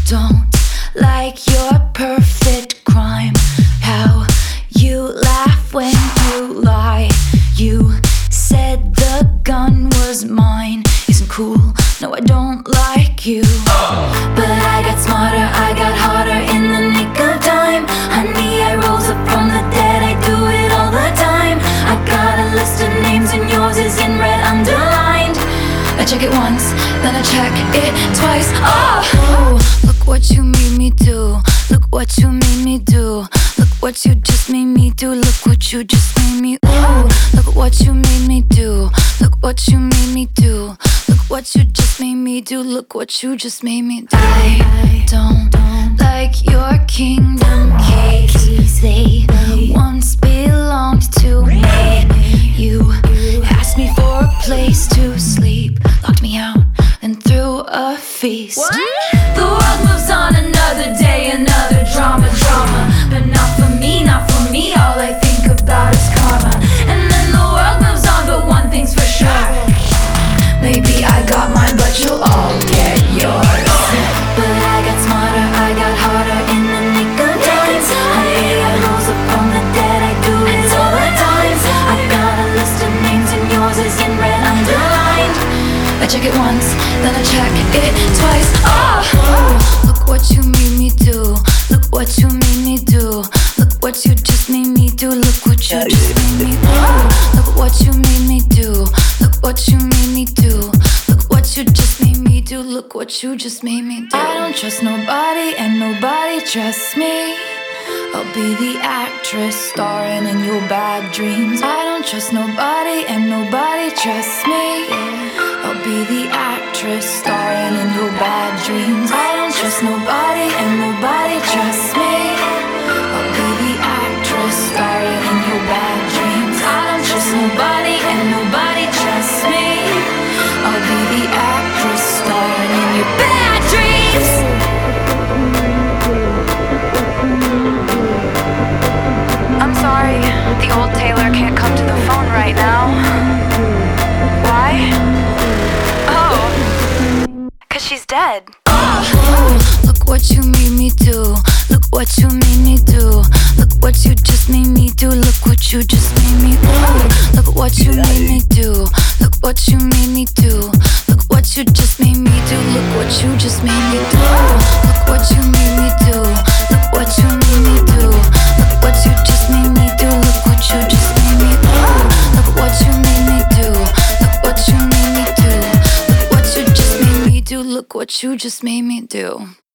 don't like your perfect crime. How you laugh when you lie. You said the gun was mine. Isn't cool, no I don't like you. But I got smarter, I got harder in the nick of time. Honey, I rose up from the dead, I do it all the time. I got a list of names and yours is in red underlined. I check it once, then I check it twice. Oh, look what you made me do. Look what you made me do. Look what you just made me do. Look what you just made me. Ooh, look what you made me do. Look what you made me do. Look what you just made me do. Look what you just made me do. I don't like your kingdom keys. They once belonged to me. You asked me for a place to sleep, locked me out, then threw a feast. What? The world moves on, another day, another drama. But not for me, not for me. All I think about is karma. And then the world moves on, but one thing's for sure. Maybe I got mine, but you'll all get yours. But I got smarter, I got harder in the nick of time. Honey, I rose up from the dead, I do it all the time. I got a list of names and yours is in red underlined. I check it once, then I check it twice. Oh, look what you made me do. Look what you made me do. Look what you just made me do. Look what you just made me do. Look what you made me do. Look what you made me do. Look what you just made me do. Look what you just made me do. I don't trust nobody and nobody trusts me. I'll be the actress starring in your bad dreams. I don't trust nobody and nobody trusts me. I'll be the actress starring in your bad dreams. I don't trust nobody and nobody trusts me. I'll be the actress starring in your bad dreams. I don't trust nobody and nobody trusts me. I'll be the actress starring in your bad dreams. I'm sorry, the old Taylor can't come to the phone right now. Why? Oh, 'cause she's dead. Oh, look what you made me do. Look what you made me do. Look what you just made me do. Look what you just made me do. Look what you made me do. Look what you made me do. Look what you just made me do. Look what you just made me do. Look what you made me do. Look what you made me do. Look what you just made me do. Look what you just made me do. Look what you made me do. Look what you made me do. Look what you just made me do. Look what you just made me do.